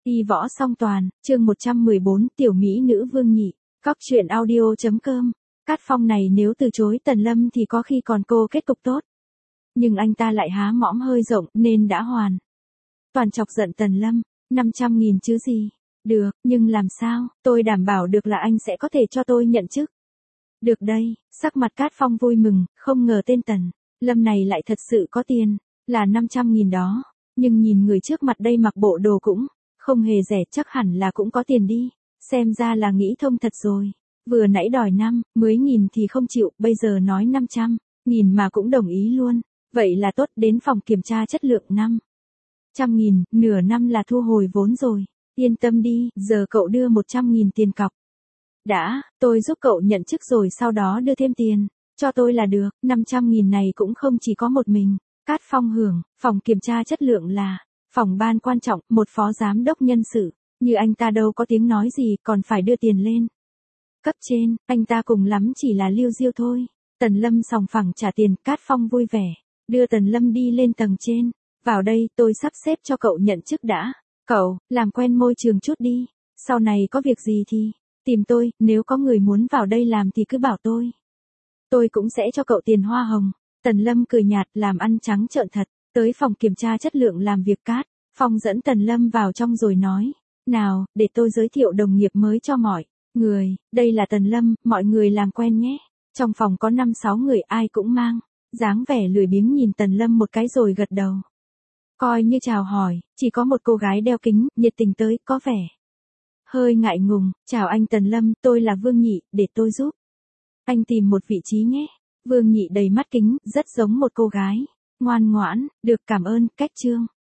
Y võ song toàn, chương 114, tiểu mỹ nữ Vương Nhị. Cóc truyện audio.com. Cát Phong này nếu từ chối Tần Lâm thì có khi còn cô kết cục tốt. Nhưng anh ta lại há mõm hơi rộng nên đã hoàn toàn chọc giận Tần Lâm. 500.000 chứ gì. Được, nhưng làm sao, tôi đảm bảo được là anh sẽ có thể cho tôi nhận chức. Được đây, sắc mặt Cát Phong vui mừng, không ngờ tên Tần Lâm này lại thật sự có tiền, là 500.000 đó. Nhưng nhìn người trước mặt đây mặc bộ đồ cũng không hề rẻ, chắc hẳn là cũng có tiền đi. Xem ra là nghĩ thông thật rồi. Vừa nãy đòi 50.000 thì không chịu, bây giờ nói 500.000 mà cũng đồng ý luôn. Vậy là tốt, đến phòng kiểm tra chất lượng 500.000, nửa năm là thu hồi vốn rồi. Yên tâm đi, giờ cậu đưa 100.000 tiền cọc. Đã, tôi giúp cậu nhận chức rồi sau đó đưa thêm tiền cho tôi là được. 500.000 này cũng không chỉ có một mình Cát Phong hưởng. Phòng kiểm tra chất lượng là phòng ban quan trọng, một phó giám đốc nhân sự như anh ta đâu có tiếng nói gì, còn phải đưa tiền lên cấp trên, anh ta cùng lắm chỉ là liêu diêu thôi. Tần Lâm sòng phẳng trả tiền, Cát Phong vui vẻ đưa Tần Lâm đi lên tầng trên. Vào đây, tôi sắp xếp cho cậu nhận chức đã. Cậu làm quen môi trường chút đi, sau này có việc gì thì tìm tôi, nếu có người muốn vào đây làm thì cứ bảo tôi cũng sẽ cho cậu tiền hoa hồng. Tần Lâm cười nhạt, làm ăn trắng trợn thật. Tới phòng kiểm tra chất lượng làm việc, Cát Phong dẫn Tần Lâm vào trong rồi nói, nào, để tôi giới thiệu đồng nghiệp mới cho mọi người. Đây là Tần Lâm, mọi người làm quen nhé. Trong phòng có 5-6 người, ai cũng mang dáng vẻ lười biếng nhìn Tần Lâm một cái rồi gật đầu, coi như chào hỏi. Chỉ có một cô gái đeo kính, nhiệt tình tới, có vẻ hơi ngại ngùng. Chào anh Tần Lâm, tôi là Vương Nhị, để tôi giúp anh tìm một vị trí nhé. Vương Nhị đầy mắt kính, rất giống một cô gái ngoan ngoãn. Được, cảm ơn. Cách chương